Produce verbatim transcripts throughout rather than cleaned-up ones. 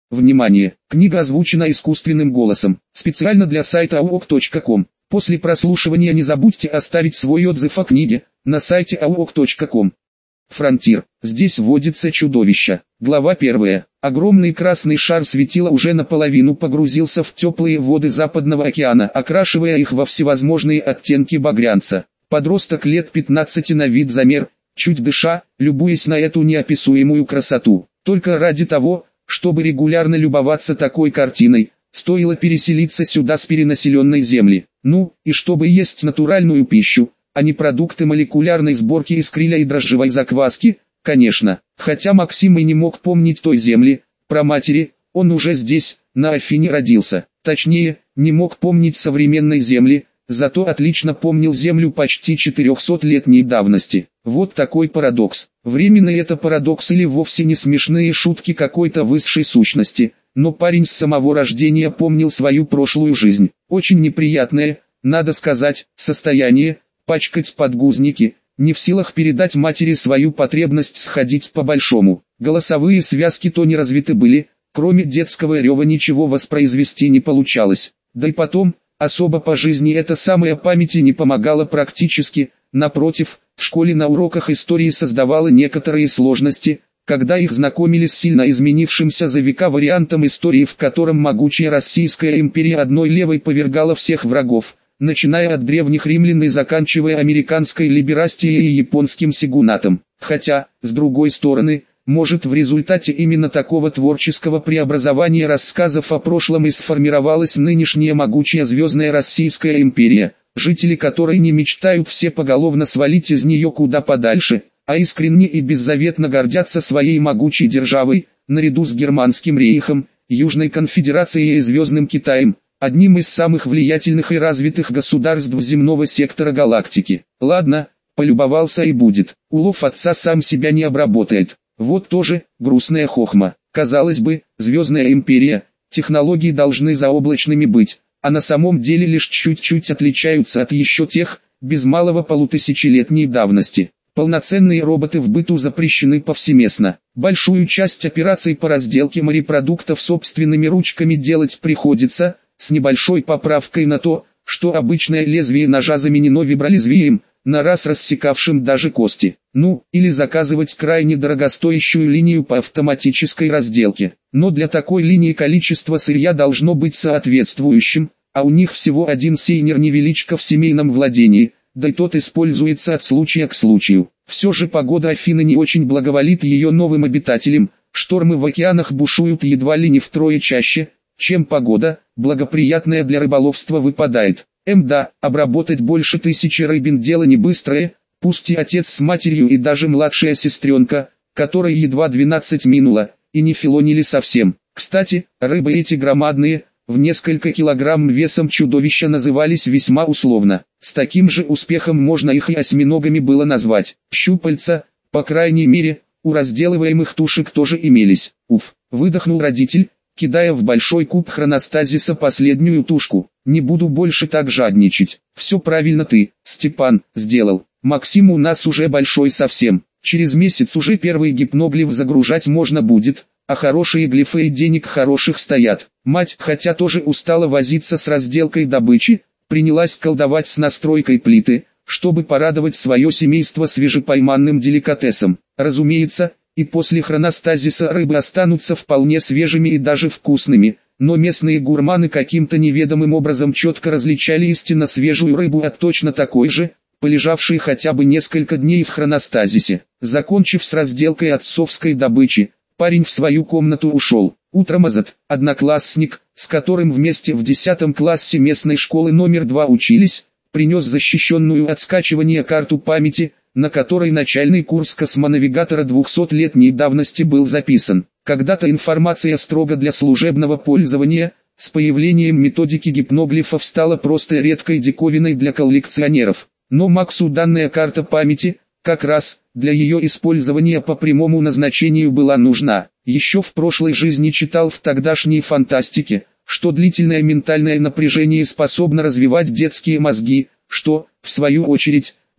Внимание! Книга озвучена искусственным голосом, специально для сайта ауок точка ком. После прослушивания не забудьте оставить свой отзыв о книге на сайте ауок точка ком. Фронтир. Здесь водится чудовище. Глава первая. Огромный красный шар светила уже наполовину погрузился в теплые воды Западного океана, окрашивая их во всевозможные оттенки багрянца. Подросток лет пятнадцати на вид замер, чуть дыша, любуясь на эту неописуемую красоту. Только ради того, чтобы регулярно любоваться такой картиной, стоило переселиться сюда с перенаселенной земли. Ну, и чтобы есть натуральную пищу, а не продукты молекулярной сборки из криля и дрожжевой закваски, конечно. Хотя Максим и не мог помнить той земли, про матери, он уже здесь, на Афине родился. Точнее, не мог помнить современной земли, зато отлично помнил землю почти четырехсотлетней давности. Вот такой парадокс. Временный это парадокс или вовсе не смешные шутки какой-то высшей сущности, но парень с самого рождения помнил свою прошлую жизнь. Очень неприятное, надо сказать, состояние, пачкать подгузники, не в силах передать матери свою потребность сходить по-большому. Голосовые связки то не развиты были, кроме детского рева ничего воспроизвести не получалось. Да и потом, особо по жизни эта самая память не помогала практически, напротив, в школе на уроках истории создавала некоторые сложности, когда их знакомили с сильно изменившимся за века вариантом истории, в котором могучая Российская империя одной левой повергала всех врагов, начиная от древних римлян и заканчивая американской либерастией и японским сигунатом. Хотя, с другой стороны, может в результате именно такого творческого преобразования рассказов о прошлом и сформировалась нынешняя могучая звездная Российская империя, жители которой не мечтают все поголовно свалить из нее куда подальше, а искренне и беззаветно гордятся своей могучей державой, наряду с Германским рейхом, Южной конфедерацией и Звездным Китаем, одним из самых влиятельных и развитых государств земного сектора галактики. Ладно, полюбовался и будет. Улов отца сам себя не обработает. Вот тоже грустная хохма. Казалось бы, Звездная империя, технологии должны заоблачными быть, а на самом деле лишь чуть-чуть отличаются от еще тех, без малого полутысячелетней давности. Полноценные роботы в быту запрещены повсеместно. Большую часть операций по разделке морепродуктов собственными ручками делать приходится, с небольшой поправкой на то, что обычное лезвие ножа заменено вибролезвием, на раз рассекавшим даже кости. Ну, или заказывать крайне дорогостоящую линию по автоматической разделке. Но для такой линии количество сырья должно быть соответствующим, а у них всего один сейнер-невеличко в семейном владении, да и тот используется от случая к случаю. Все же погода Афины не очень благоволит ее новым обитателям, штормы в океанах бушуют едва ли не втрое чаще, чем погода, благоприятная для рыболовства, выпадает. Мда, обработать больше тысячи рыбин дело не быстрое, пусть и отец с матерью и даже младшая сестренка, которой едва двенадцать минуло, и не филонили совсем. Кстати, рыбы эти громадные, в несколько килограмм весом чудовища назывались весьма условно. С таким же успехом можно их и осьминогами было назвать. Щупальца, по крайней мере, у разделываемых тушек тоже имелись. Уф, выдохнул родитель, кидая в большой куб хроностазиса последнюю тушку. Не буду больше так жадничать. Все правильно ты, Степан, сделал. Максим у нас уже большой совсем. Через месяц уже первый гипноглиф загружать можно будет, а хорошие глифы и денег хороших стоят. Мать, хотя тоже устала возиться с разделкой добычи, принялась колдовать с настройкой плиты, чтобы порадовать свое семейство свежепойманным деликатесом. Разумеется, и после хроностазиса рыбы останутся вполне свежими и даже вкусными, но местные гурманы каким-то неведомым образом четко различали истинно свежую рыбу от точно такой же, полежавшей хотя бы несколько дней в хроностазисе. Закончив с разделкой отцовской добычи, парень в свою комнату ушел. Утром Азат, одноклассник, с которым вместе в десятом классе местной школы номер два учились, принес защищенную от скачивания карту памяти, на которой начальный курс космонавигатора двухсотлетней давности был записан. Когда-то информация строго для служебного пользования, с появлением методики гипноглифов стала просто редкой диковиной для коллекционеров. Но Максу данная карта памяти, как раз, для ее использования по прямому назначению была нужна. Еще в прошлой жизни читал в тогдашней фантастике, что длительное ментальное напряжение способно развивать детские мозги, что, в свою очередь,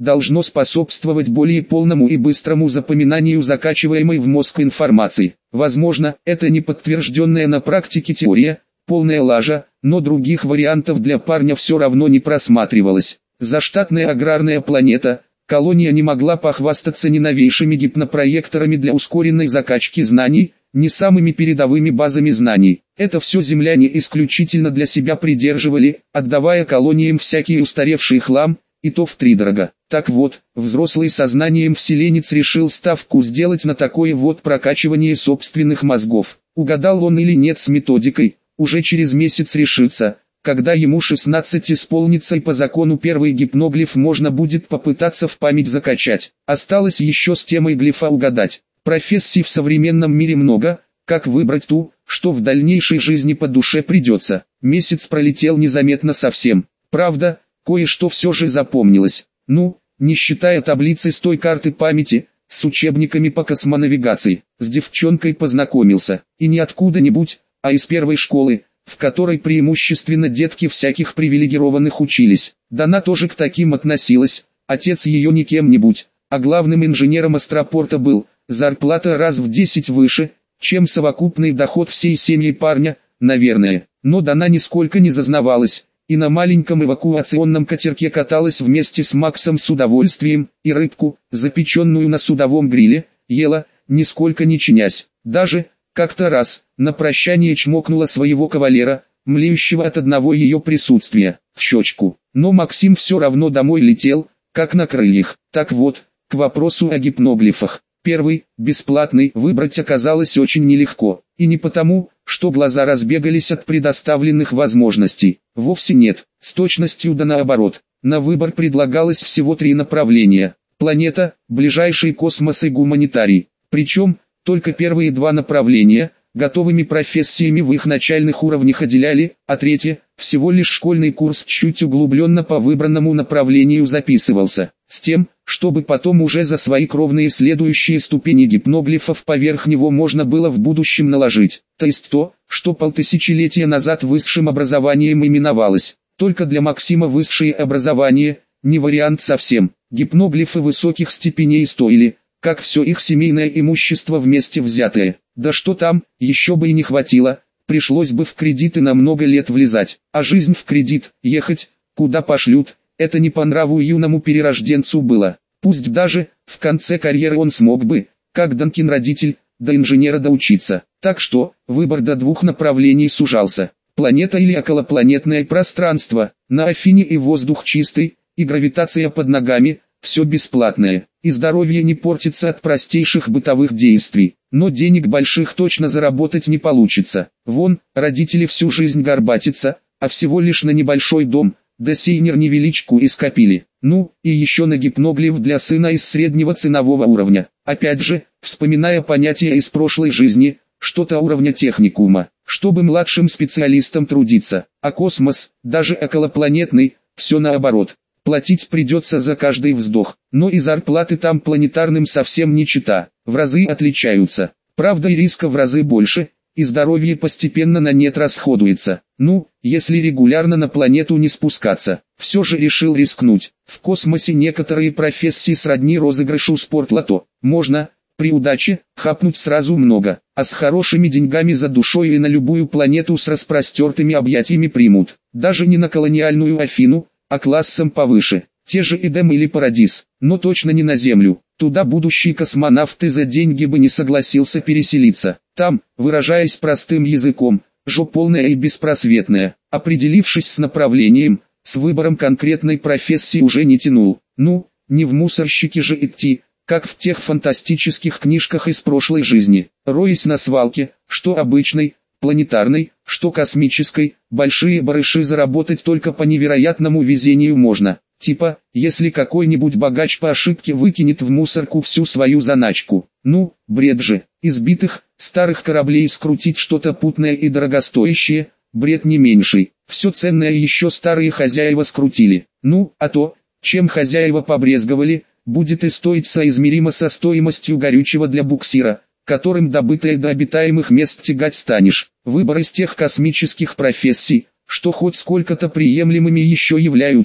должно способствовать более полному и быстрому запоминанию закачиваемой в мозг информации. Возможно, это не подтвержденная на практике теория, полная лажа, но других вариантов для парня все равно не просматривалось. Заштатная аграрная планета, колония не могла похвастаться ни новейшими гипнопроекторами для ускоренной закачки знаний, ни самыми передовыми базами знаний. Это все земляне исключительно для себя придерживали, отдавая колониям всякий устаревший хлам, и то втридорога. Так вот, взрослый сознанием вселенец решил ставку сделать на такое вот прокачивание собственных мозгов. Угадал он или нет с методикой, уже через месяц решится. Когда ему шестнадцать исполнится и по закону первый гипноглиф можно будет попытаться в память закачать. Осталось еще с темой глифа угадать. Профессий в современном мире много, как выбрать ту, что в дальнейшей жизни по душе придется. Месяц пролетел незаметно совсем. Правда, кое-что все же запомнилось. Ну, не считая таблицы с той карты памяти, с учебниками по космонавигации. С девчонкой познакомился. И не откуда-нибудь, а из первой школы, в которой преимущественно детки всяких привилегированных учились. Да она тоже к таким относилась, отец ее не кем-нибудь, а главным инженером астропорта был, зарплата раз в десять выше, чем совокупный доход всей семьи парня, наверное. Но Дана нисколько не зазнавалась, и на маленьком эвакуационном катерке каталась вместе с Максом с удовольствием, и рыбку, запеченную на судовом гриле, ела, нисколько не чинясь. Даже, как-то раз, на прощание чмокнула своего кавалера, млеющего от одного ее присутствия, в щечку. Но Максим все равно домой летел, как на крыльях. Так вот, к вопросу о гипноглифах. Первый, бесплатный, выбрать оказалось очень нелегко. И не потому, что глаза разбегались от предоставленных возможностей. Вовсе нет, с точностью да наоборот. На выбор предлагалось всего три направления. Планета, ближайший космос и гуманитарий. Причем, только первые два направления, готовыми профессиями в их начальных уровнях отделяли, а третье, всего лишь школьный курс чуть углубленно по выбранному направлению записывался, с тем, чтобы потом уже за свои кровные следующие ступени гипноглифов поверх него можно было в будущем наложить, то есть то, что полтысячелетия назад высшим образованием именовалось. Только для Максима высшее образование, не вариант совсем. Гипноглифы высоких степеней стоили, как все их семейное имущество вместе взятое. Да что там, еще бы и не хватило, пришлось бы в кредиты на много лет влезать. А жизнь в кредит, ехать, куда пошлют, это не по нраву юному перерожденцу было. Пусть даже, в конце карьеры он смог бы, как Данкин родитель, до инженера доучиться. Так что, выбор до двух направлений сужался. Планета или околопланетное пространство, на Афине и воздух чистый, и гравитация под ногами, все бесплатное, и здоровье не портится от простейших бытовых действий, но денег больших точно заработать не получится. Вон, родители всю жизнь горбатятся, а всего лишь на небольшой дом, да сейнер невеличку и скопили. Ну, и еще на гипноглиф для сына из среднего ценового уровня. Опять же, вспоминая понятия из прошлой жизни, что-то уровня техникума, чтобы младшим специалистам трудиться, а космос, даже околопланетный, все наоборот. Платить придется за каждый вздох, но и зарплаты там планетарным совсем не чета, в разы отличаются. Правда и риска в разы больше, и здоровье постепенно на нет расходуется. Ну, если регулярно на планету не спускаться, все же решил рискнуть. В космосе некоторые профессии сродни розыгрышу спортлото. Можно, при удаче, хапнуть сразу много, а с хорошими деньгами за душой и на любую планету с распростертыми объятиями примут. Даже не на колониальную Афину, а классом повыше, те же Эдем или Парадис, но точно не на Землю. Туда будущий космонавт и за деньги бы не согласился переселиться. Там, выражаясь простым языком, жопа полная и беспросветная. Определившись с направлением, с выбором конкретной профессии уже не тянул. Ну, не в мусорщики же идти, как в тех фантастических книжках из прошлой жизни. Роясь на свалке, что обычной, планетарной, что космической, большие барыши заработать только по невероятному везению можно. Типа, если какой-нибудь богач по ошибке выкинет в мусорку всю свою заначку. Ну, бред же. Избитых, старых кораблей скрутить что-то путное и дорогостоящее, бред не меньший. Все ценное еще старые хозяева скрутили. Ну, а то, чем хозяева побрезговали, будет и стоить соизмеримо со стоимостью горючего для буксира, которым добытое до обитаемых мест тягать станешь. Выбор из тех космических профессий, что хоть сколько-то приемлемыми еще являются,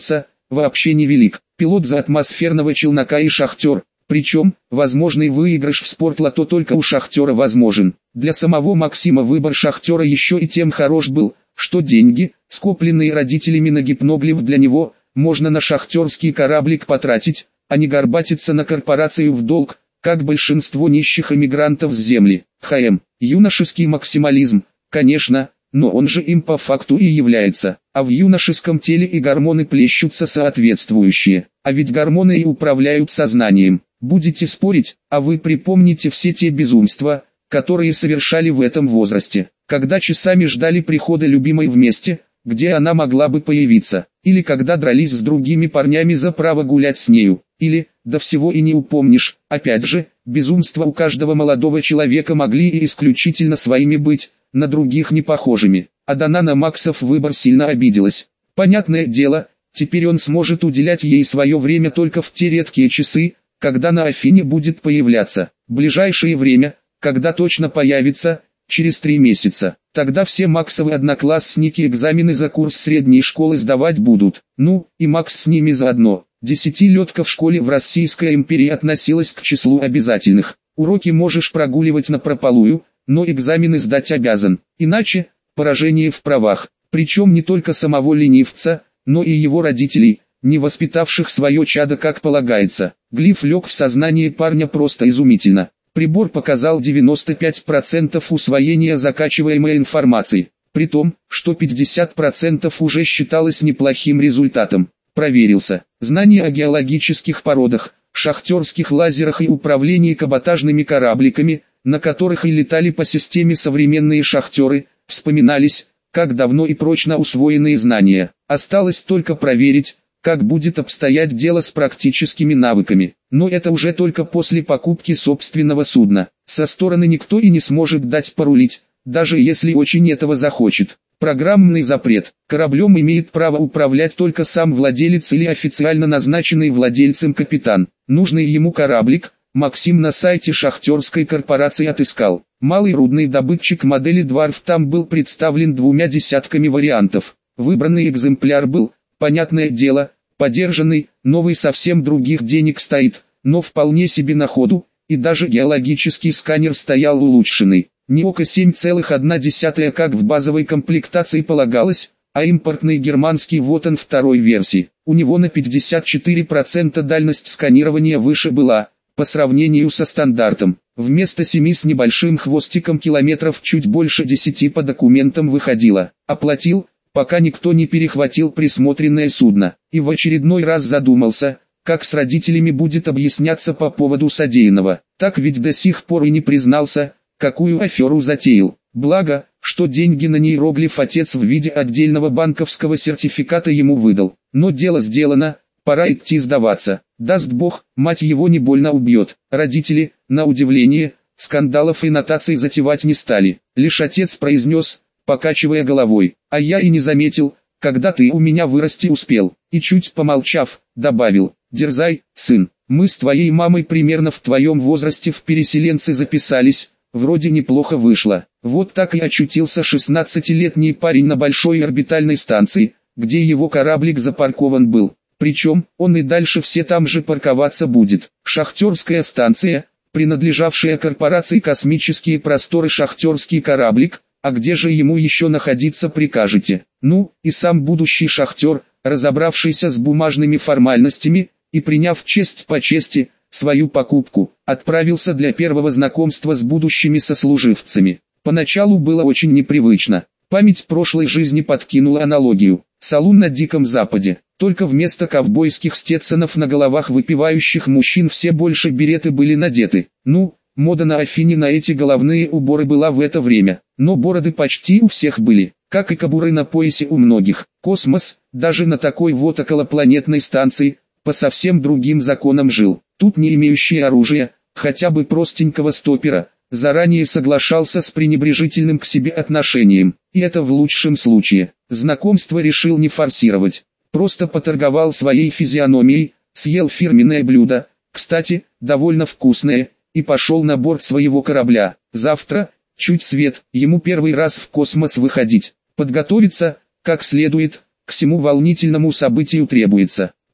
вообще невелик. Пилот за атмосферного челнока и шахтер. Причем, возможный выигрыш в спортлото только у шахтера возможен. Для самого Максима выбор шахтера еще и тем хорош был, что деньги, скопленные родителями на гипноглиф для него, можно на шахтерский кораблик потратить, а не горбатиться на корпорацию в долг, как большинство нищих эмигрантов с земли. ХМ. Юношеский максимализм, конечно, но он же им по факту и является. А в юношеском теле и гормоны плещутся соответствующие. А ведь гормоны и управляют сознанием. Будете спорить, а вы припомните все те безумства, которые совершали в этом возрасте, когда часами ждали прихода любимой в месте, где она могла бы появиться, или когда дрались с другими парнями за право гулять с нею, или, да всего и не упомнишь. Опять же, безумства у каждого молодого человека могли и исключительно своими быть, на других не похожими. А Дана на Максов выбор сильно обиделась. Понятное дело, теперь он сможет уделять ей свое время только в те редкие часы, когда на Афине будет появляться. Ближайшее время, когда точно появится, через три месяца. Тогда все Максовы одноклассники экзамены за курс средней школы сдавать будут. Ну, и Макс с ними заодно. Десятилетка в школе в Российской империи относилась к числу обязательных. Уроки можешь прогуливать напропалую, но экзамены сдать обязан. Иначе, поражение в правах. Причем не только самого ленивца, но и его родителей, не воспитавших свое чадо как полагается. Глиф лег в сознание парня просто изумительно. Прибор показал девяносто пять процентов усвоения закачиваемой информации, при том, что пятьдесят процентов уже считалось неплохим результатом. Проверился. Знания о геологических породах, шахтерских лазерах и управлении каботажными корабликами, на которых и летали по системе современные шахтеры, вспоминались, как давно и прочно усвоенные знания. Осталось только проверить, как будет обстоять дело с практическими навыками. Но это уже только после покупки собственного судна. Со стороны никто и не сможет дать порулить, даже если очень этого захочет. Программный запрет. Кораблем имеет право управлять только сам владелец или официально назначенный владельцем капитан. Нужный ему кораблик Максим на сайте шахтерской корпорации отыскал. Малый рудный добытчик модели Дварф там был представлен двумя десятками вариантов. Выбранный экземпляр был, понятное дело, подержанный, новый совсем других денег стоит, но вполне себе на ходу, и даже геологический сканер стоял улучшенный. Не Око семь целых одна десятая как в базовой комплектации полагалось, а импортный германский вот он второй версии. У него на пятьдесят четыре процента дальность сканирования выше была, по сравнению со стандартом. Вместо семи с небольшим хвостиком километров чуть больше десяти по документам выходило. Оплатил, пока никто не перехватил присмотренное судно, и в очередной раз задумался, как с родителями будет объясняться по поводу содеянного. Так ведь до сих пор и не признался, какую аферу затеял. Благо, что деньги на нейроглиф отец в виде отдельного банковского сертификата ему выдал. Но дело сделано, пора идти сдаваться. Даст Бог, мать его не больно убьет. Родители, на удивление, скандалов и нотаций затевать не стали. Лишь отец произнес, покачивая головой: «А я и не заметил, когда ты у меня вырасти успел». И чуть помолчав, добавил: «Дерзай, сын, мы с твоей мамой примерно в твоем возрасте в переселенцы записались, вроде неплохо вышло». Вот так и очутился шестнадцатилетний парень на большой орбитальной станции, где его кораблик запаркован был. Причем, он и дальше все там же парковаться будет. Шахтерская станция, принадлежавшая корпорации «Космические просторы», шахтерский кораблик. А где же ему еще находиться прикажете? Ну, и сам будущий шахтер, разобравшийся с бумажными формальностями, и приняв честь по чести, свою покупку, отправился для первого знакомства с будущими сослуживцами. Поначалу было очень непривычно. Память прошлой жизни подкинула аналогию. Салун на Диком Западе. Только вместо ковбойских стетсонов на головах выпивающих мужчин все больше береты были надеты. Ну, мода на Афине на эти головные уборы была в это время. Но бороды почти у всех были, как и кобуры на поясе у многих. Космос, даже на такой вот околопланетной станции, по совсем другим законам жил. Тут не имеющий оружия, хотя бы простенького стопера, заранее соглашался с пренебрежительным к себе отношением. И это в лучшем случае. Знакомство решил не форсировать. Просто поторговал своей физиономией, съел фирменное блюдо, кстати, довольно вкусное, и пошел на борт своего корабля. Завтра, чуть свет, ему первый раз в космос выходить. Подготовиться, как следует, к всему волнительному событию требуется.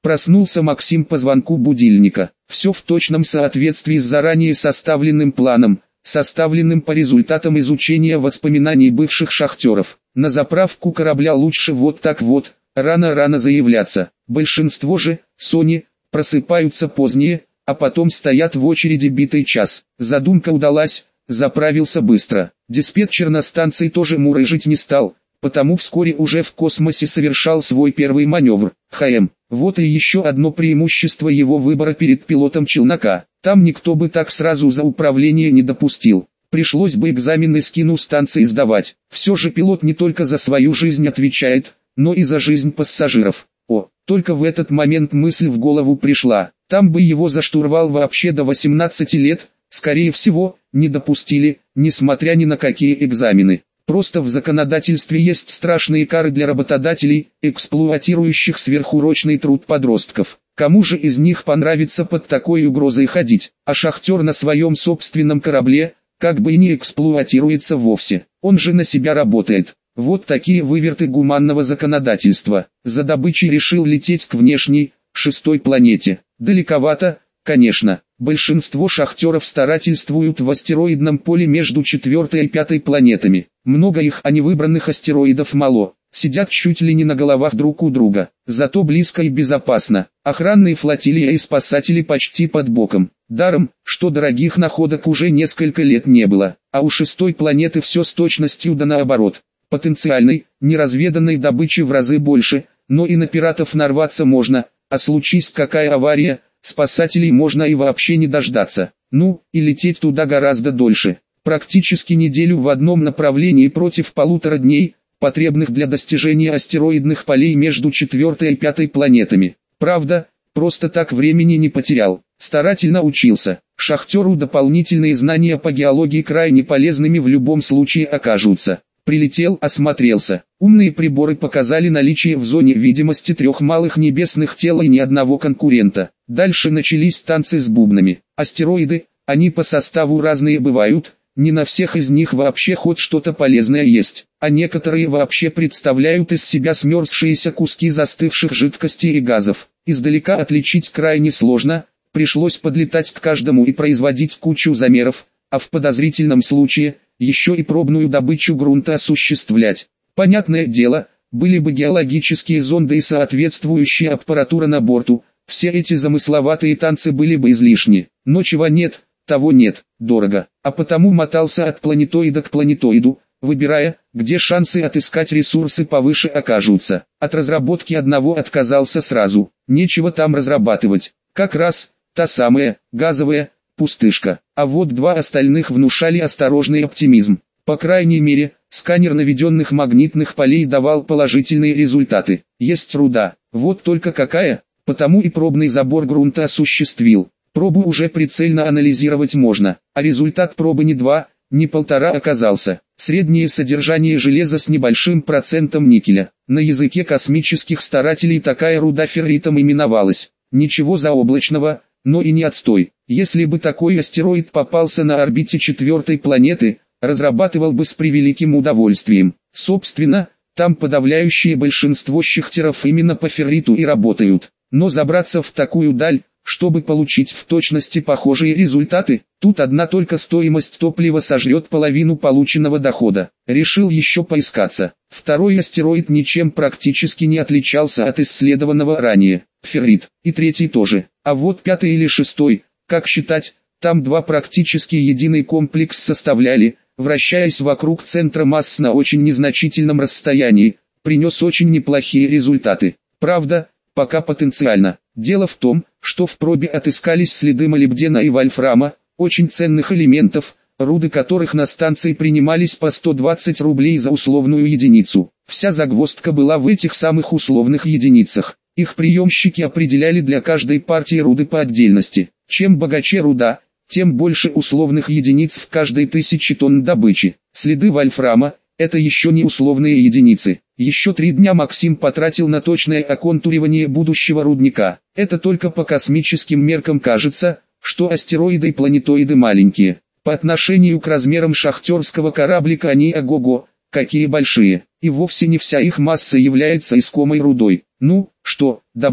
Проснулся Максим по звонку будильника. Все в точном соответствии с заранее составленным планом, составленным по результатам изучения воспоминаний бывших шахтеров. На заправку корабля лучше вот так вот, рано-рано заявляться. Большинство же, Сони, просыпаются позднее, а потом стоят в очереди битый час. Задумка удалась, заправился быстро. Диспетчер на станции тоже мурыжить не стал, потому вскоре уже в космосе совершал свой первый маневр. ХМ. Вот и еще одно преимущество его выбора перед пилотом челнока. Там никто бы так сразу за управление не допустил. Пришлось бы экзамены скину станции сдавать. Все же пилот не только за свою жизнь отвечает, но и за жизнь пассажиров. О, только в этот момент мысль в голову пришла. Там бы его за штурвал вообще до восемнадцати лет, скорее всего, не допустили, несмотря ни на какие экзамены. Просто в законодательстве есть страшные кары для работодателей, эксплуатирующих сверхурочный труд подростков. Кому же из них понравится под такой угрозой ходить? А шахтер на своем собственном корабле, как бы и не эксплуатируется вовсе. Он же на себя работает. Вот такие выверты гуманного законодательства. За добычей решил лететь к внешней, шестой планете. Далековато, конечно. Большинство шахтеров старательствуют в астероидном поле между четвертой и пятой планетами. Много их, а невыбранных астероидов мало. Сидят чуть ли не на головах друг у друга. Зато близко и безопасно. Охранные флотилии и спасатели почти под боком. Даром, что дорогих находок уже несколько лет не было. А у шестой планеты все с точностью да наоборот. Потенциальной, неразведанной добычи в разы больше, но и на пиратов нарваться можно, а случись какая авария, спасателей можно и вообще не дождаться. Ну, и лететь туда гораздо дольше. Практически неделю в одном направлении против полутора дней, потребных для достижения астероидных полей между четвертой и пятой планетами. Правда, просто так времени не потерял. Старательно учился. Шахтеру дополнительные знания по геологии крайне полезными в любом случае окажутся. Прилетел, осмотрелся. Умные приборы показали наличие в зоне видимости трех малых небесных тел и ни одного конкурента. Дальше начались танцы с бубнами. Астероиды, они по составу разные бывают, не на всех из них вообще хоть что-то полезное есть, а некоторые вообще представляют из себя смерзшиеся куски застывших жидкостей и газов. Издалека отличить крайне сложно, пришлось подлетать к каждому и производить кучу замеров, а в подозрительном случае – еще и пробную добычу грунта осуществлять. Понятное дело, были бы геологические зонды и соответствующая аппаратура на борту, все эти замысловатые танцы были бы излишни. Но чего нет, того нет, дорого. А потому мотался от планетоида к планетоиду, выбирая, где шансы отыскать ресурсы повыше окажутся. От разработки одного отказался сразу, нечего там разрабатывать. Как раз, та самая, газовая, пустышка. А вот два остальных внушали осторожный оптимизм. По крайней мере, сканер наведенных магнитных полей давал положительные результаты. Есть руда, вот только какая, потому и пробный забор грунта осуществил. Пробу уже прицельно анализировать можно, а результат пробы не два, не полтора оказался. Среднее содержание железа с небольшим процентом никеля. На языке космических старателей такая руда ферритом именовалась. Ничего заоблачного, но и не отстой. Если бы такой астероид попался на орбите четвертой планеты, разрабатывал бы с превеликим удовольствием. Собственно, там подавляющее большинство шахтеров именно по ферриту и работают. Но забраться в такую даль, чтобы получить в точности похожие результаты, тут одна только стоимость топлива сожрет половину полученного дохода. Решил еще поискаться. Второй астероид ничем практически не отличался от исследованного ранее. Феррит. И третий тоже. А вот пятый или шестой, как считать, там два практически единый комплекс составляли, вращаясь вокруг центра масс на очень незначительном расстоянии, принес очень неплохие результаты. Правда, пока потенциально. Дело в том, что в пробе отыскались следы молибдена и вольфрама, очень ценных элементов, руды которых на станции принимались по сто двадцать рублей за условную единицу. Вся загвоздка была в этих самых условных единицах. Их приемщики определяли для каждой партии руды по отдельности. Чем богаче руда, тем больше условных единиц в каждой тысяче тонн добычи. Следы вольфрама – это еще не условные единицы. Еще три дня Максим потратил на точное оконтуривание будущего рудника. Это только по космическим меркам кажется, что астероиды и планетоиды маленькие. По отношению к размерам шахтерского кораблика они ого-го, какие большие. И вовсе не вся их масса является искомой рудой. Ну, что, добыл.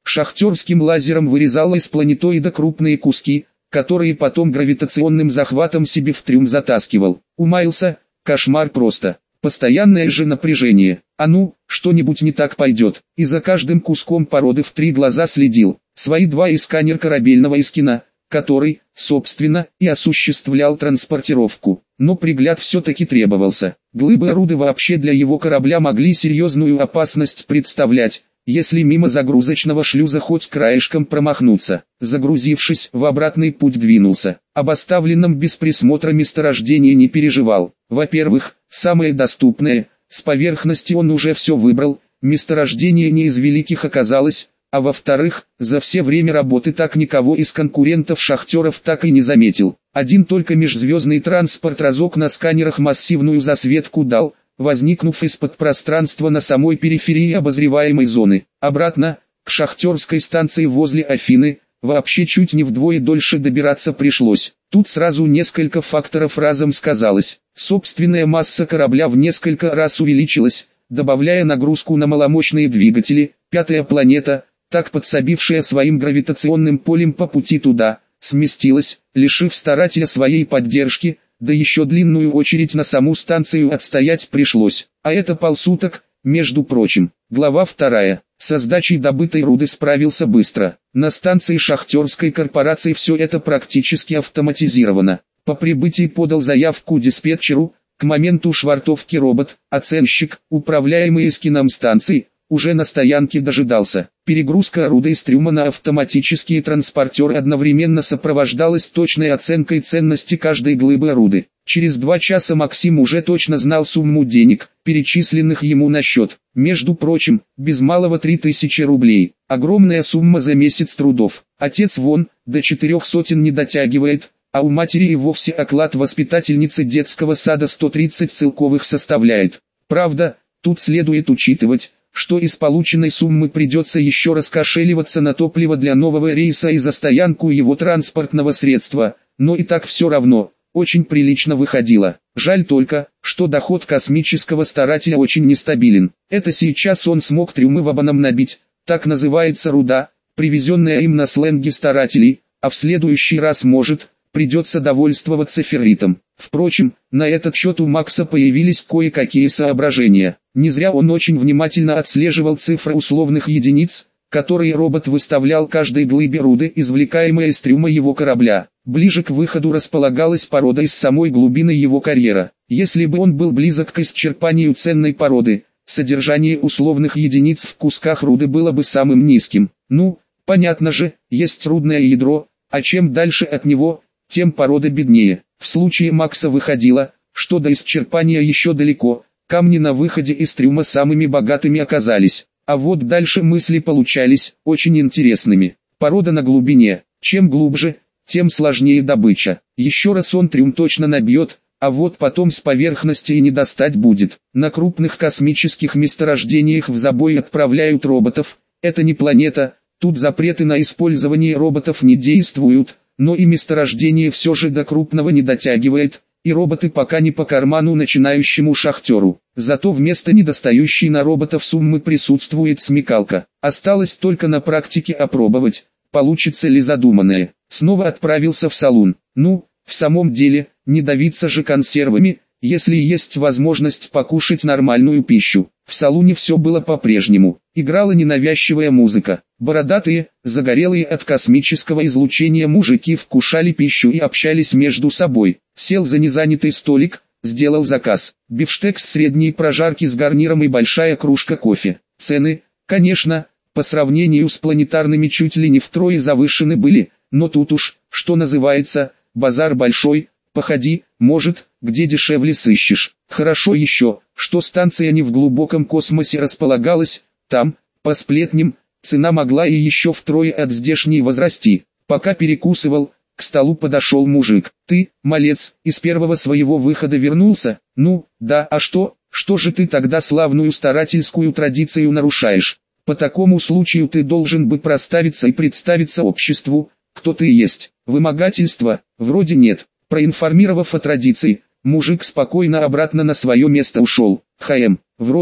Шахтерским лазером вырезала из планетоида крупные куски, которые потом гравитационным захватом себе в трюм затаскивал. Умаился, кошмар просто. Постоянное же напряжение. А ну, что-нибудь не так пойдет. И за каждым куском породы в три глаза следил. Свои два и сканер корабельного эскина, который, собственно, и осуществлял транспортировку. Но пригляд все-таки требовался. Глыбы руды вообще для его корабля могли серьезную опасность представлять, если мимо загрузочного шлюза хоть краешком промахнуться. Загрузившись, в обратный путь двинулся. Об оставленном без присмотра месторождении не переживал. Во-первых, самое доступное, с поверхности он уже все выбрал, месторождение не из великих оказалось, а во-вторых, за все время работы так никого из конкурентов-шахтеров так и не заметил. Один только межзвездный транспорт разок на сканерах массивную засветку дал, возникнув из-под пространства на самой периферии обозреваемой зоны. Обратно, к шахтерской станции возле Афины, вообще чуть не вдвое дольше добираться пришлось. Тут сразу несколько факторов разом сказалось. Собственная масса корабля в несколько раз увеличилась, добавляя нагрузку на маломощные двигатели. Пятая планета, так подсобившая своим гравитационным полем по пути туда, сместилась, лишив старателя своей поддержки, да еще длинную очередь на саму станцию отстоять пришлось. А это полсуток, между прочим. Глава вторая. Со сдачей добытой руды справился быстро. На станции шахтерской корпорации все это практически автоматизировано. По прибытии подал заявку диспетчеру, к моменту швартовки робот, оценщик, управляемый эскином станции, уже на стоянке дожидался. Перегрузка руды из трюма на автоматические транспортеры одновременно сопровождалась точной оценкой ценности каждой глыбы руды. Через два часа Максим уже точно знал сумму денег, перечисленных ему на счет. Между прочим, без малого три тысячи рублей. Огромная сумма за месяц трудов. Отец вон, до четырех сотен не дотягивает, а у матери и вовсе оклад воспитательницы детского сада сто тридцать целковых составляет. Правда, тут следует учитывать, что из полученной суммы придется еще раскошеливаться на топливо для нового рейса и за стоянку его транспортного средства, но и так все равно, очень прилично выходило. Жаль только, что доход космического старателя очень нестабилен. Это сейчас он смог трюмы вабаном набить, так называется руда, привезенная им на сленге старателей, а в следующий раз может, придется довольствоваться ферритом. Впрочем, на этот счет у Макса появились кое-какие соображения. Не зря он очень внимательно отслеживал цифры условных единиц, которые робот выставлял каждой глыбе руды, извлекаемой из трюма его корабля. Ближе к выходу располагалась порода из самой глубины его карьера. Если бы он был близок к исчерпанию ценной породы, содержание условных единиц в кусках руды было бы самым низким. Ну, понятно же, есть рудное ядро, а чем дальше от него, тем порода беднее. В случае Макса выходило, что до исчерпания еще далеко, камни на выходе из трюма самыми богатыми оказались. А вот дальше мысли получались очень интересными. Порода на глубине, чем глубже, тем сложнее добыча. Еще раз он трюм точно набьет, а вот потом с поверхности и не достать будет. На крупных космических месторождениях в забой отправляют роботов, это не планета, тут запреты на использование роботов не действуют, но и месторождение все же до крупного не дотягивает, и роботы пока не по карману начинающему шахтеру. Зато вместо недостающей на роботов суммы присутствует смекалка. Осталось только на практике опробовать, получится ли задуманное. Снова отправился в салун. Ну, в самом деле, не давиться же консервами, если есть возможность покушать нормальную пищу. В салуне все было по-прежнему. Играла ненавязчивая музыка. Бородатые, загорелые от космического излучения мужики вкушали пищу и общались между собой. Сел за незанятый столик, сделал заказ. Бифштекс средней прожарки с гарниром и большая кружка кофе. Цены, конечно, по сравнению с планетарными чуть ли не втрое завышены были, но тут уж, что называется, базар большой, походи, может, где дешевле сыщешь. Хорошо еще, что станция не в глубоком космосе располагалась, там, по сплетням, цена могла и еще втрое от здешней возрасти. Пока перекусывал, к столу подошел мужик. Ты, малец, из первого своего выхода вернулся? Ну, да, а что, что же ты тогда славную старательскую традицию нарушаешь? По такому случаю ты должен бы проставиться и представиться обществу, кто ты есть. Вымогательства, вроде нет. Проинформировав о традиции, мужик спокойно обратно на свое место ушел. Хм, вроде,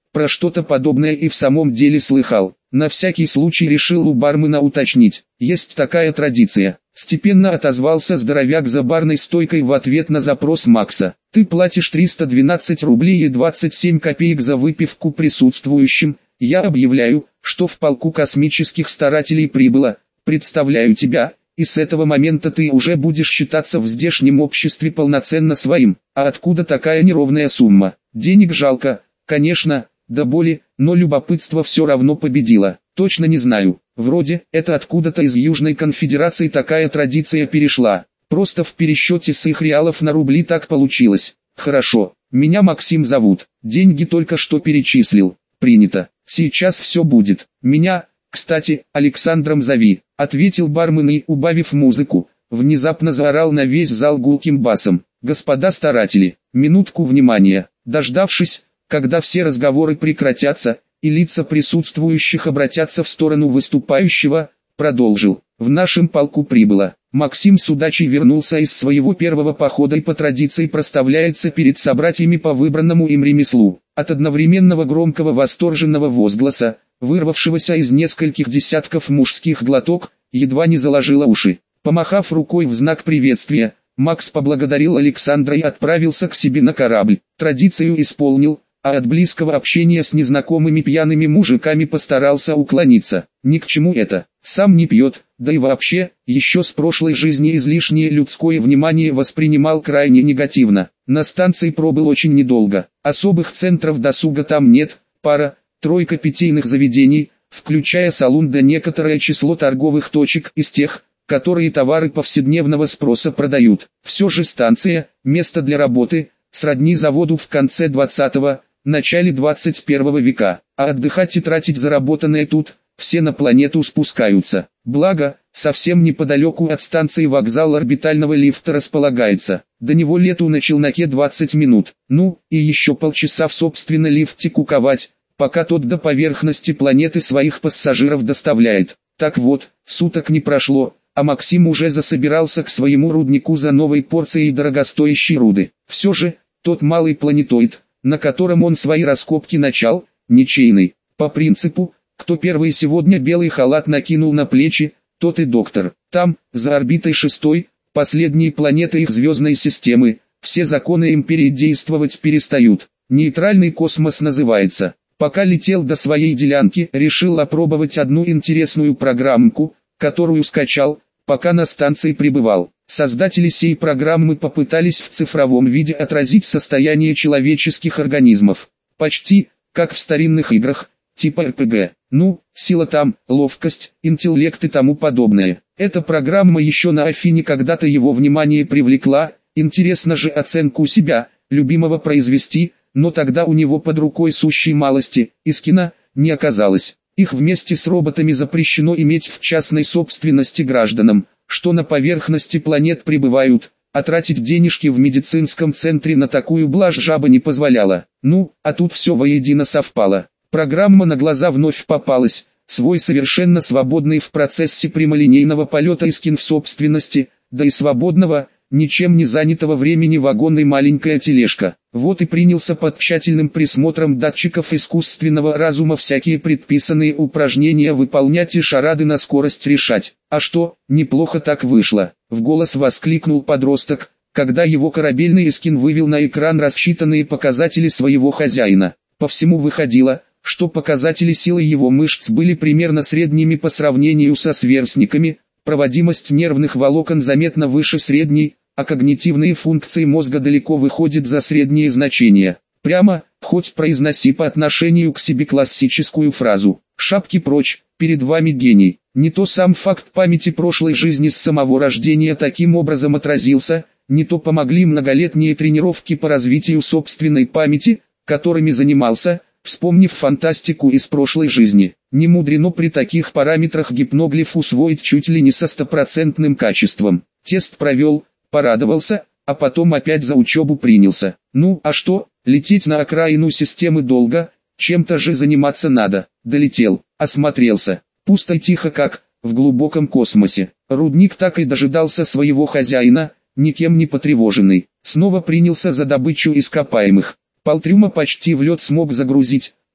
про что-то подобное и в самом деле слыхал. На всякий случай решил у бармена уточнить. Есть такая традиция. Степенно отозвался здоровяк за барной стойкой в ответ на запрос Макса. Ты платишь триста двенадцать рублей и двадцать семь копеек за выпивку присутствующим. Я объявляю, что в полку космических старателей прибыло. Представляю тебя, и с этого момента ты уже будешь считаться в здешнем обществе полноценно своим. А откуда такая неровная сумма? Денег жалко, конечно, до боли, но любопытство все равно победило. Точно не знаю, вроде это откуда-то из Южной Конфедерации такая традиция перешла. Просто в пересчете с их реалов на рубли так получилось. Хорошо, меня Максим зовут, деньги только что перечислил. Принято, сейчас все будет. Меня, кстати, Александром зови, ответил бармен и, убавив музыку, внезапно заорал на весь зал гулким басом. Господа старатели, минутку внимания. Дождавшись, когда все разговоры прекратятся, и лица присутствующих обратятся в сторону выступающего, продолжил. В нашем полку прибыло. Максим с удачей вернулся из своего первого похода и по традиции проставляется перед собратьями по выбранному им ремеслу. От одновременного громкого восторженного возгласа, вырвавшегося из нескольких десятков мужских глоток, едва не заложило уши. Помахав рукой в знак приветствия, Макс поблагодарил Александра и отправился к себе на корабль. Традицию исполнил, а от близкого общения с незнакомыми пьяными мужиками постарался уклониться. Ни к чему это, сам не пьет, да и вообще, еще с прошлой жизни излишнее людское внимание воспринимал крайне негативно. На станции пробыл очень недолго, особых центров досуга там нет, пара, тройка питейных заведений, включая салун да некоторое число торговых точек из тех, которые товары повседневного спроса продают. Все же станция, место для работы, сродни заводу в конце двадцатого, начале двадцать первого века, а отдыхать и тратить заработанное тут, все на планету спускаются. Благо, совсем неподалеку от станции вокзал орбитального лифта располагается. До него лету на челноке двадцать минут, ну, и еще полчаса в собственно лифте куковать, пока тот до поверхности планеты своих пассажиров доставляет. Так вот, суток не прошло, а Максим уже засобирался к своему руднику за новой порцией дорогостоящей руды. Все же, тот малый планетоид, на котором он свои раскопки начал, ничейный. По принципу, кто первый сегодня белый халат накинул на плечи, тот и доктор. Там, за орбитой шестой, последней планеты их звездной системы, все законы империи действовать перестают. Нейтральный космос называется. Пока летел до своей делянки, решил опробовать одну интересную программку, которую скачал, пока на станции пребывал. Создатели сей программы попытались в цифровом виде отразить состояние человеческих организмов. Почти, как в старинных играх, типа эр пэ гэ. Ну, сила там, ловкость, интеллект и тому подобное. Эта программа еще на Афине когда-то его внимание привлекла, интересно же оценку себя, любимого произвести, но тогда у него под рукой сущей малости, Искина, не оказалось. Их вместе с роботами запрещено иметь в частной собственности гражданам, что на поверхности планет пребывают, а тратить денежки в медицинском центре на такую блажь жаба не позволяла. Ну, а тут все воедино совпало. Программа на глаза вновь попалась, свой совершенно свободный в процессе прямолинейного полета Искин в собственности, да и свободного, ничем не занятого времени вагон и маленькая тележка. Вот и принялся под тщательным присмотром датчиков искусственного разума всякие предписанные упражнения выполнять и шарады на скорость решать. А что, неплохо так вышло, в голос воскликнул подросток, когда его корабельный Искин вывел на экран рассчитанные показатели своего хозяина. По всему выходило, что показатели силы его мышц были примерно средними по сравнению со сверстниками, проводимость нервных волокон заметно выше средней, а когнитивные функции мозга далеко выходят за средние значения. Прямо, хоть произноси по отношению к себе классическую фразу «шапки прочь, перед вами гений». Не то сам факт памяти прошлой жизни с самого рождения таким образом отразился, не то помогли многолетние тренировки по развитию собственной памяти, которыми занимался, вспомнив фантастику из прошлой жизни. Не мудрено при таких параметрах гипноглиф усвоить чуть ли не со стопроцентным качеством. Тест провел, порадовался, а потом опять за учебу принялся. Ну, а что, лететь на окраину системы долго, чем-то же заниматься надо. Долетел, осмотрелся, пусто и тихо как, в глубоком космосе. Рудник так и дожидался своего хозяина, никем не потревоженный. Снова принялся за добычу ископаемых. Полтрюма почти в лед смог загрузить,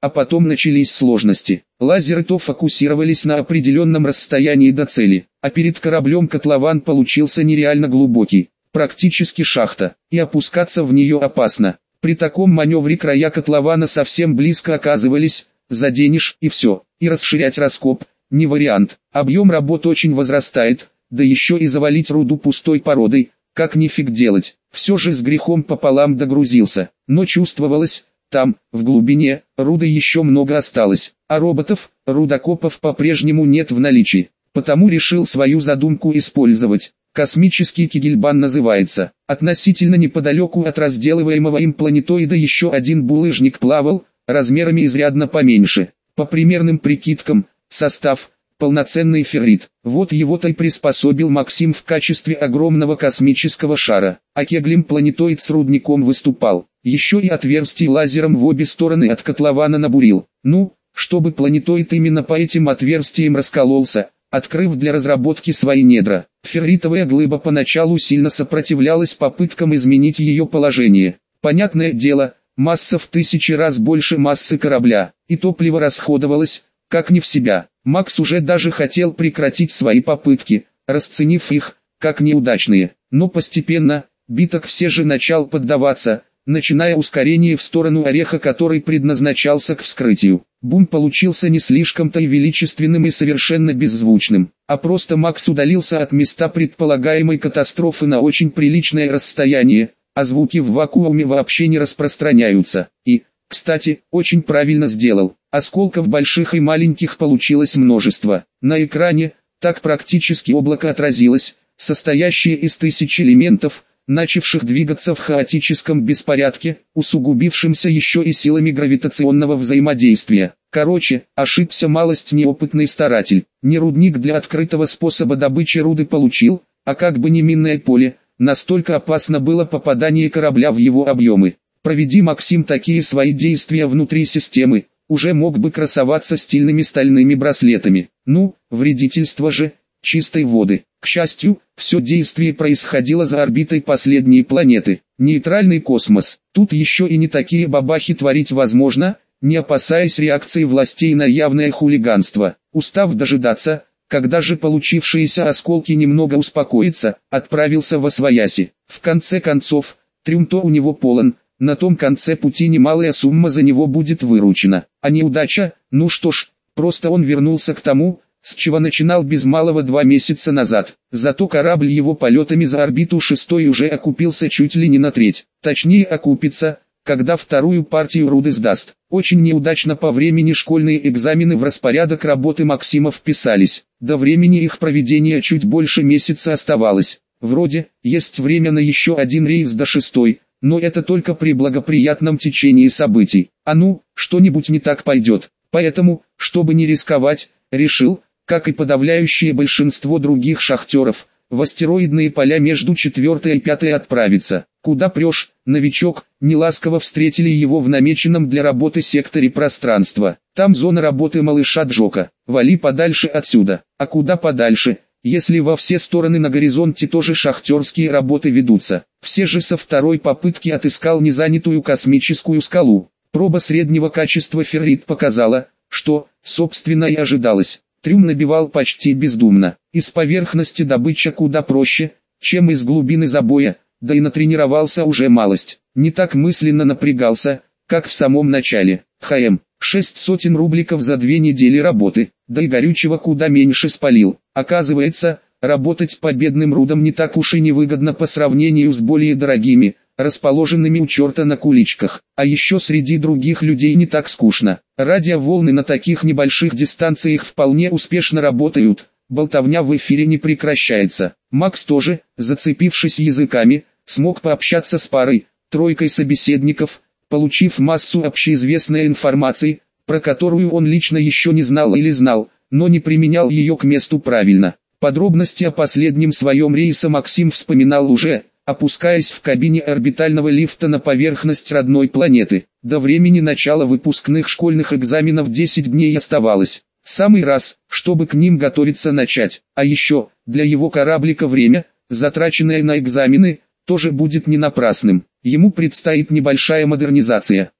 а потом начались сложности. Лазеры то фокусировались на определенном расстоянии до цели, а перед кораблем котлован получился нереально глубокий, практически шахта, и опускаться в нее опасно. При таком маневре края котлована совсем близко оказывались, заденешь и все, и расширять раскоп – не вариант. Объем работ очень возрастает, да еще и завалить руду пустой породой, как нифиг делать. Все же с грехом пополам догрузился, но чувствовалось, там, в глубине, руды еще много осталось, а роботов, рудокопов по-прежнему нет в наличии, потому решил свою задумку использовать. Космический Кегельбан называется. Относительно неподалеку от разделываемого им планетоида еще один булыжник плавал, размерами изрядно поменьше. По примерным прикидкам, состав – полноценный феррит. Вот его-то и приспособил Максим в качестве огромного космического шара. А Кеглем планетоид с рудником выступал. Еще и отверстий лазером в обе стороны от котлована набурил. Ну, чтобы планетоид именно по этим отверстиям раскололся, открыв для разработки свои недра. Ферритовая глыба поначалу сильно сопротивлялась попыткам изменить ее положение. Понятное дело, масса в тысячи раз больше массы корабля, и топливо расходовалось, как не в себя. Макс уже даже хотел прекратить свои попытки, расценив их, как неудачные. Но постепенно, биток все же начал поддаваться, начиная ускорение в сторону ореха, который предназначался к вскрытию. Бум получился не слишком-то и величественным и совершенно беззвучным, а просто Макс удалился от места предполагаемой катастрофы на очень приличное расстояние, а звуки в вакууме вообще не распространяются. И, кстати, очень правильно сделал. Осколков больших и маленьких получилось множество. На экране, так практически облако отразилось, состоящее из тысяч элементов, начавших двигаться в хаотическом беспорядке, усугубившимся еще и силами гравитационного взаимодействия. Короче, ошибся малость неопытный старатель. Не рудник для открытого способа добычи руды получил, а как бы не минное поле, настолько опасно было попадание корабля в его объемы. Проведи Максим такие свои действия внутри системы, уже мог бы красоваться стильными стальными браслетами. Ну, вредительство же, чистой воды. К счастью, все действие происходило за орбитой последней планеты. Нейтральный космос. Тут еще и не такие бабахи творить возможно, не опасаясь реакции властей на явное хулиганство. Устав дожидаться, когда же получившиеся осколки немного успокоятся, отправился восвояси. В конце концов, трюм-то у него полон, на том конце пути немалая сумма за него будет выручена. А неудача, ну что ж, просто он вернулся к тому, с чего начинал без малого два месяца назад. Зато корабль его полетами за орбиту шестой уже окупился чуть ли не на треть. Точнее окупится, когда вторую партию руды сдаст. Очень неудачно по времени школьные экзамены в распорядок работы Максима вписались. До времени их проведения чуть больше месяца оставалось. Вроде, есть время на еще один рейс до шестой, но это только при благоприятном течении событий. А ну, что-нибудь не так пойдет. Поэтому, чтобы не рисковать, решил, как и подавляющее большинство других шахтеров, в астероидные поля между четвертой и пятой отправиться. Куда прешь, новичок, неласково встретили его в намеченном для работы секторе пространства. Там зона работы малыша Джока, вали подальше отсюда. А куда подальше, если во все стороны на горизонте тоже шахтерские работы ведутся. Все же со второй попытки отыскал незанятую космическую скалу. Проба среднего качества феррит показала, что, собственно и ожидалось. Трюм набивал почти бездумно. Из поверхности добыча куда проще, чем из глубины забоя, да и натренировался уже малость. Не так мысленно напрягался, как в самом начале. ХМ, шесть сотен рубликов за две недели работы, да и горючего куда меньше спалил. Оказывается, работать по бедным рудам не так уж и невыгодно по сравнению с более дорогими, расположенными у черта на куличках. А еще среди других людей не так скучно. Радиоволны на таких небольших дистанциях вполне успешно работают, болтовня в эфире не прекращается. Макс тоже, зацепившись языками, смог пообщаться с парой, тройкой собеседников, получив массу общеизвестной информации, про которую он лично еще не знал или знал, но не применял ее к месту правильно. Подробности о последнем своем рейсе Максим вспоминал уже, опускаясь в кабине орбитального лифта на поверхность родной планеты. До времени начала выпускных школьных экзаменов десять дней оставалось. Самый раз, чтобы к ним готовиться начать. А еще, для его кораблика время, затраченное на экзамены, тоже будет не напрасным. Ему предстоит небольшая модернизация.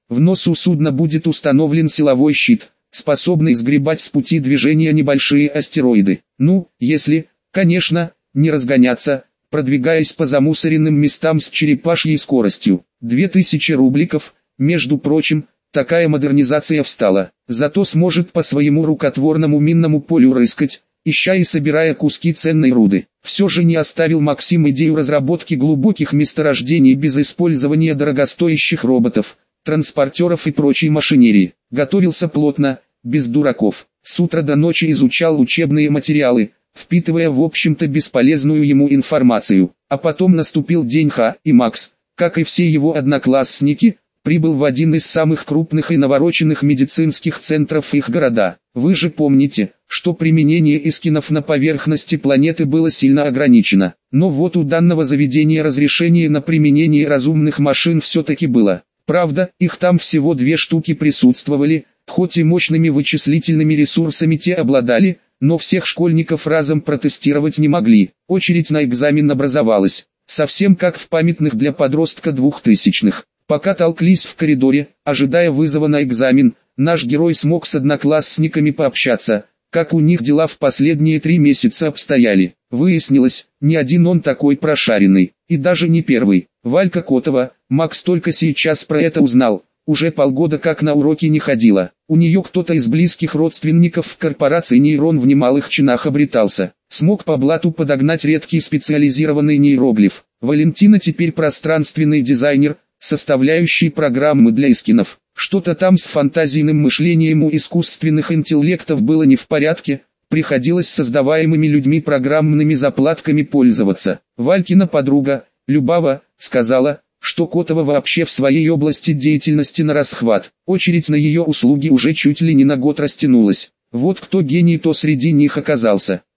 В носу судна будет установлен силовой щит, способный сгребать с пути движения небольшие астероиды. Ну, если, конечно, не разгоняться, продвигаясь по замусоренным местам с черепашьей скоростью. Две тысячи рубликов, между прочим, такая модернизация встала. Зато сможет по своему рукотворному минному полю рыскать, ища и собирая куски ценной руды. Все же не оставил Максим идею разработки глубоких месторождений без использования дорогостоящих роботов, транспортеров и прочей машинерии. Готовился плотно, без дураков. С утра до ночи изучал учебные материалы, впитывая в общем-то бесполезную ему информацию. А потом наступил день Х, и Макс, как и все его одноклассники, прибыл в один из самых крупных и навороченных медицинских центров их города. Вы же помните, что применение эскинов на поверхности планеты было сильно ограничено. Но вот у данного заведения разрешение на применение разумных машин все-таки было. Правда, их там всего две штуки присутствовали, хоть и мощными вычислительными ресурсами те обладали, но всех школьников разом протестировать не могли. Очередь на экзамен образовалась, совсем как в памятных для подростка двухтысячных. Пока толклись в коридоре, ожидая вызова на экзамен, наш герой смог с одноклассниками пообщаться, как у них дела в последние три месяца обстояли. Выяснилось, не один он такой прошаренный, и даже не первый. Валька Котова, Макс только сейчас про это узнал, уже полгода как на уроки не ходила. У нее кто-то из близких родственников в корпорации нейрон в немалых чинах обретался. Смог по блату подогнать редкий специализированный нейроглиф. Валентина теперь пространственный дизайнер, составляющий программы для эскинов. Что-то там с фантазийным мышлением у искусственных интеллектов было не в порядке, приходилось создаваемыми людьми программными заплатками пользоваться. Валькина подруга, Любава, сказала, что Котова вообще в своей области деятельности на расхват. Очередь на ее услуги уже чуть ли не на год растянулась. Вот кто гений, то среди них оказался.